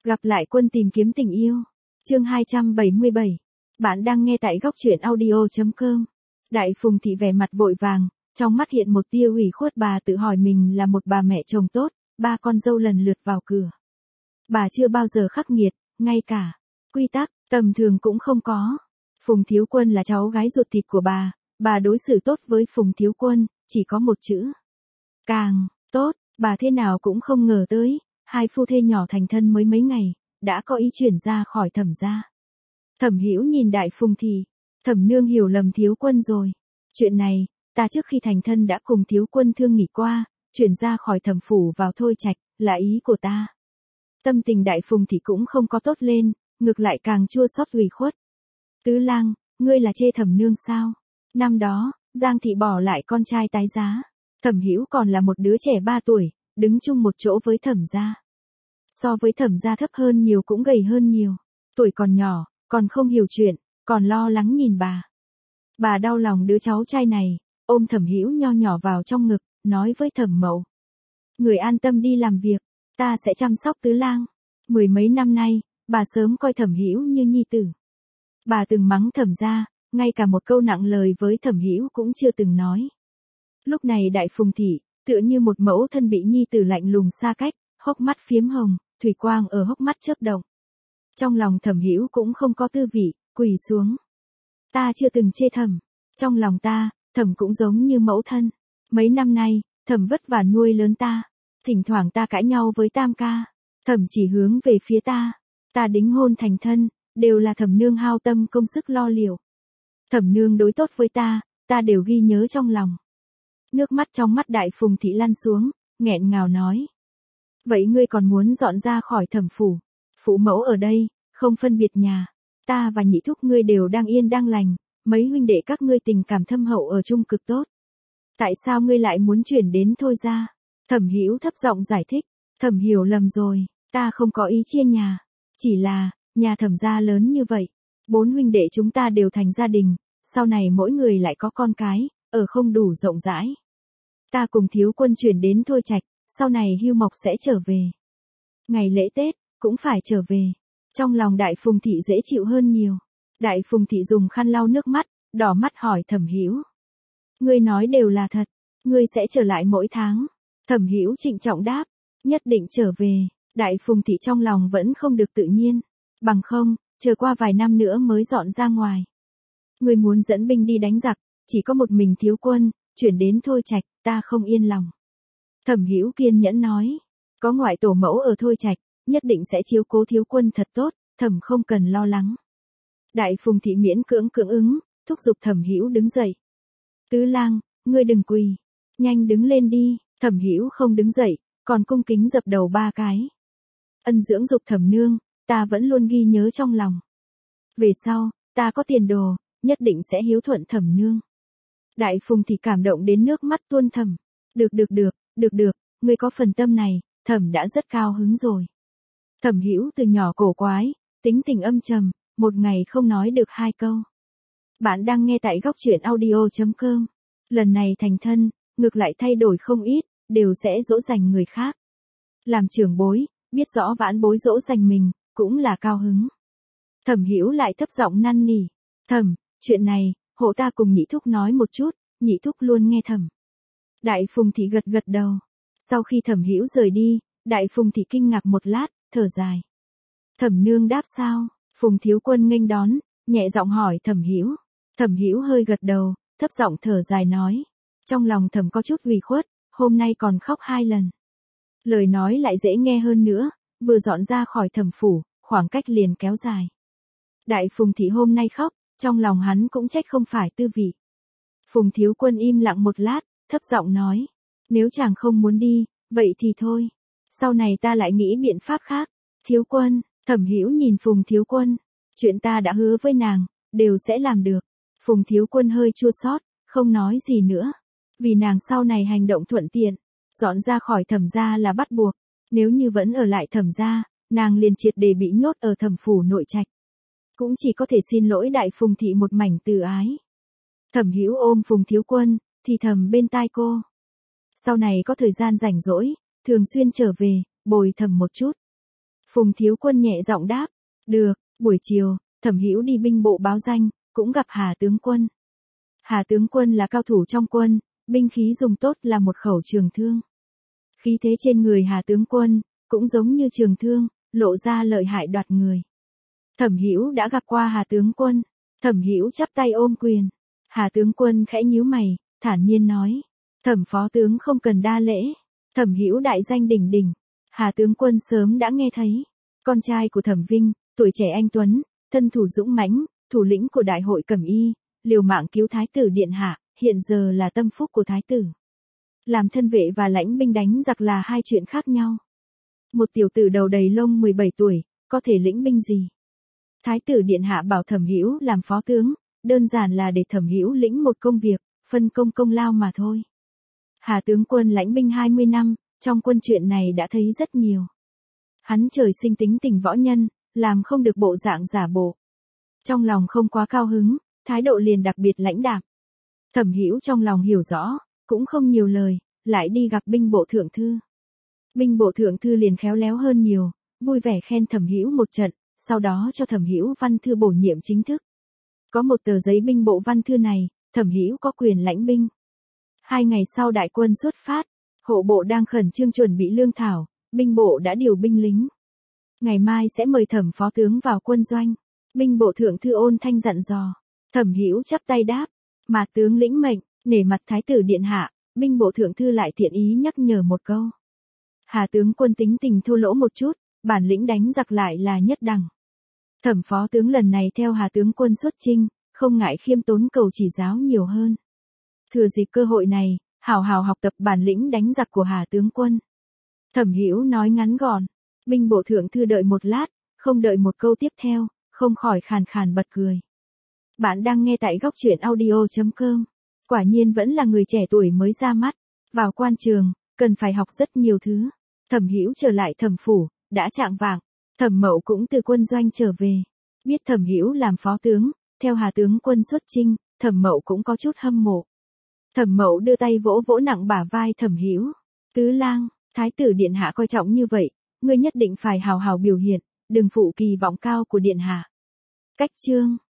Gặp lại Quân tìm kiếm tình yêu. Chương 277. Bạn đang nghe tại góc truyện audio.com. Đại Phùng Thị vẻ mặt vội vàng, trong mắt hiện một tia ủy khuất, bà tự hỏi mình là một bà mẹ chồng tốt, ba con dâu lần lượt vào cửa. Bà chưa bao giờ khắc nghiệt, ngay cả quy tắc tầm thường cũng không có. Phùng Thiếu Quân là cháu gái ruột thịt của bà đối xử tốt với Phùng Thiếu Quân, chỉ có một chữ. Càng tốt, bà thế nào cũng không ngờ tới, hai phu thê nhỏ thành thân mới mấy ngày, đã có ý chuyển ra khỏi Thẩm gia. Thẩm Hữu nhìn Đại Phùng Thị, Thẩm nương hiểu lầm Thiếu Quân rồi. Chuyện này, ta trước khi thành thân đã cùng Thiếu Quân thương nghị qua, chuyển ra khỏi Thẩm phủ vào Thôi Trạch, là ý của ta. Tâm tình Đại Phùng Thị cũng không có tốt lên, ngược lại càng chua xót ủy khuất. Tứ lang, ngươi là chê Thẩm nương sao? Năm đó, Giang Thị bỏ lại con trai tái giá. Thẩm Hữu còn là một đứa trẻ 3 tuổi, đứng chung một chỗ với Thẩm gia. So với Thẩm gia thấp hơn nhiều cũng gầy hơn nhiều. Tuổi còn nhỏ, còn không hiểu chuyện, còn lo lắng nhìn bà. Bà đau lòng đứa cháu trai này, ôm Thẩm Hữu nho nhỏ vào trong ngực, nói với Thẩm mẫu. Người an tâm đi làm việc, ta sẽ chăm sóc tứ lang. Mười mấy năm nay, bà sớm coi Thẩm Hữu như nhi tử. Bà từng mắng Thẩm gia, ngay cả một câu nặng lời với Thẩm Hữu cũng chưa từng nói. Lúc này Đại Phùng Thị, tựa như một mẫu thân bị nhi tử lạnh lùng xa cách, hốc mắt phiếm hồng, thủy quang ở hốc mắt chớp động. Trong lòng Thẩm Hữu cũng không có tư vị, quỳ xuống. Ta chưa từng chê Thẩm, trong lòng ta, Thẩm cũng giống như mẫu thân. Mấy năm nay, Thẩm vất vả nuôi lớn ta, thỉnh thoảng ta cãi nhau với Tam ca, Thẩm chỉ hướng về phía ta. Ta đính hôn thành thân, đều là Thẩm nương hao tâm công sức lo liệu. Thẩm nương đối tốt với ta đều ghi nhớ trong lòng. Nước mắt trong mắt Đại Phùng Thị lăn xuống, nghẹn ngào nói. Vậy ngươi còn muốn dọn ra khỏi Thẩm phủ? Phụ mẫu ở đây, không phân biệt nhà. Ta và nhị thúc ngươi đều đang yên đang lành, mấy huynh đệ các ngươi tình cảm thâm hậu ở chung cực tốt. Tại sao ngươi lại muốn chuyển đến Thôi gia? Thẩm Hữu thấp giọng giải thích. Thẩm hiểu lầm rồi, ta không có ý chia nhà. Chỉ là, nhà Thẩm gia lớn như vậy, 4 huynh đệ chúng ta đều thành gia đình, sau này mỗi người lại có con cái, ở không đủ rộng rãi. Ta cùng Thiếu Quân chuyển đến Thôi Trạch, sau này Hưu Mộc sẽ trở về. Ngày lễ Tết, cũng phải trở về. Trong lòng Đại Phùng Thị dễ chịu hơn nhiều. Đại Phùng Thị dùng khăn lau nước mắt, đỏ mắt hỏi Thẩm Hữu. Ngươi nói đều là thật, ngươi sẽ trở lại mỗi tháng. Thẩm Hữu trịnh trọng đáp, nhất định trở về. Đại Phùng Thị trong lòng vẫn không được tự nhiên. Bằng không, chờ qua vài năm nữa mới dọn ra ngoài. Ngươi muốn dẫn binh đi đánh giặc, chỉ có một mình Thiếu Quân, chuyển đến Thôi Trạch, ta không yên lòng. Thẩm Hữu kiên nhẫn nói, có ngoại tổ mẫu ở Thôi Trạch, nhất định sẽ chiếu cố Thiếu Quân thật tốt, Thẩm không cần lo lắng. Đại Phùng Thị miễn cưỡng cưỡng ứng, thúc giục Thẩm Hữu đứng dậy. Tứ lang, ngươi đừng quỳ, nhanh đứng lên đi. Thẩm Hữu không đứng dậy, còn cung kính dập đầu 3 cái. Ân dưỡng dục Thẩm nương, ta vẫn luôn ghi nhớ trong lòng. Về sau, ta có tiền đồ, nhất định sẽ hiếu thuận Thẩm nương. Đại Phùng Thị cảm động đến nước mắt tuôn thầm. Được, ngươi có phần tâm này, Thẩm đã rất cao hứng rồi. Thẩm Hữu từ nhỏ cổ quái, tính tình âm trầm, một ngày không nói được 2 câu. Bạn đang nghe tại góc truyện audio.com. Lần này thành thân, ngược lại thay đổi không ít, đều sẽ dỗ dành người khác. Làm trưởng bối, biết rõ vãn bối dỗ dành mình, cũng là cao hứng. Thẩm Hữu lại thấp giọng năn nỉ. Thẩm, chuyện này, hộ ta cùng nhị thúc nói một chút, nhị thúc luôn nghe Thẩm. Đại Phùng Thị gật gật đầu. Sau khi Thẩm Hữu rời đi, Đại Phùng Thị kinh ngạc một lát, thở dài. Thẩm nương đáp sao? Phùng Thiếu Quân nghênh đón, nhẹ giọng hỏi Thẩm Hữu. Thẩm Hữu hơi gật đầu, thấp giọng thở dài nói. Trong lòng Thẩm có chút ủy khuất, hôm nay còn khóc 2 lần. Lời nói lại dễ nghe hơn nữa, vừa dọn ra khỏi Thẩm phủ, khoảng cách liền kéo dài. Đại Phùng Thị hôm nay khóc, trong lòng hắn cũng trách không phải tư vị. Phùng Thiếu Quân im lặng một lát, thấp giọng nói. Nếu chàng không muốn đi, vậy thì thôi. Sau này ta lại nghĩ biện pháp khác. Thiếu Quân, Thẩm Hữu nhìn Phùng Thiếu Quân. Chuyện ta đã hứa với nàng, đều sẽ làm được. Phùng Thiếu Quân hơi chua xót, không nói gì nữa. Vì nàng sau này hành động thuận tiện, dọn ra khỏi Thẩm gia là bắt buộc. Nếu như vẫn ở lại Thẩm gia, nàng liền triệt để bị nhốt ở Thẩm phủ nội trạch. Cũng chỉ có thể xin lỗi Đại Phùng Thị một mảnh từ ái. Thẩm Hữu ôm Phùng Thiếu Quân, thì thầm bên tai cô. Sau này có thời gian rảnh rỗi, thường xuyên trở về, bồi Thẩm một chút. Phùng Thiếu Quân nhẹ giọng đáp, được. Buổi chiều, Thẩm Hữu đi binh bộ báo danh, cũng gặp Hà tướng quân. Hà tướng quân là cao thủ trong quân, binh khí dùng tốt là một khẩu trường thương. Khí thế trên người Hà tướng quân, cũng giống như trường thương, lộ ra lợi hại đoạt người. Thẩm Hữu đã gặp qua Hà tướng quân. Thẩm Hữu chắp tay ôm quyền. Hà tướng quân khẽ nhíu mày, thản nhiên nói, Thẩm phó tướng không cần đa lễ. Thẩm Hữu đại danh đỉnh đỉnh, Hà tướng quân sớm đã nghe thấy. Con trai của Thẩm Vinh, tuổi trẻ anh tuấn, thân thủ dũng mãnh, thủ lĩnh của đại hội Cẩm Y, liều mạng cứu thái tử điện hạ, hiện giờ là tâm phúc của thái tử. Làm thân vệ và lãnh binh đánh giặc là hai chuyện khác nhau. Một tiểu tử đầu đầy lông 17 tuổi, có thể lĩnh binh gì? Thái tử điện hạ bảo Thẩm Hữu làm phó tướng, đơn giản là để Thẩm Hữu lĩnh một công việc, phân công công lao mà thôi. Hà tướng quân lãnh binh 20 năm, trong quân chuyện này đã thấy rất nhiều. Hắn trời sinh tính tình võ nhân, làm không được bộ dạng giả bộ. Trong lòng không quá cao hứng, thái độ liền đặc biệt lãnh đạm. Thẩm Hữu trong lòng hiểu rõ, cũng không nhiều lời, lại đi gặp binh bộ thượng thư. Binh bộ thượng thư liền khéo léo hơn nhiều, vui vẻ khen Thẩm Hữu một trận, sau đó cho Thẩm Hữu văn thư bổ nhiệm chính thức. Có một tờ giấy binh bộ văn thư này, Thẩm Hữu có quyền lãnh binh. 2 ngày sau đại quân xuất phát, hộ bộ đang khẩn trương chuẩn bị lương thảo, binh bộ đã điều binh lính. Ngày mai sẽ mời Thẩm phó tướng vào quân doanh. Binh bộ thượng thư ôn thanh dặn dò. Thẩm Hữu chắp tay đáp, mà tướng lĩnh mệnh, nể mặt thái tử điện hạ. Binh bộ thượng thư lại thiện ý nhắc nhở một câu. Hà tướng quân tính tình thô lỗ một chút, bản lĩnh đánh giặc lại là nhất đẳng. Thẩm phó tướng lần này theo Hà tướng quân xuất chinh, không ngại khiêm tốn cầu chỉ giáo nhiều hơn. Thừa dịp cơ hội này, hào hào học tập bản lĩnh đánh giặc của Hà tướng quân. Thẩm Hữu nói ngắn gọn. Binh bộ thượng thư đợi một lát, không đợi một câu tiếp theo, không khỏi khàn khàn bật cười. Bạn đang nghe tại góc truyện audio.com. Quả nhiên vẫn là người trẻ tuổi mới ra mắt. Vào quan trường, cần phải học rất nhiều thứ. Thẩm Hữu trở lại Thẩm phủ, đã chạng vạng. Thẩm Mậu cũng từ quân doanh trở về. Biết Thẩm Hữu làm phó tướng, theo Hà tướng quân xuất chinh, Thẩm Mậu cũng có chút hâm mộ. Thẩm Mậu đưa tay vỗ vỗ nặng bả vai Thẩm Hữu. Tứ lang, thái tử điện hạ coi trọng như vậy, ngươi nhất định phải hào hào biểu hiện, đừng phụ kỳ vọng cao của điện hạ. Cách chương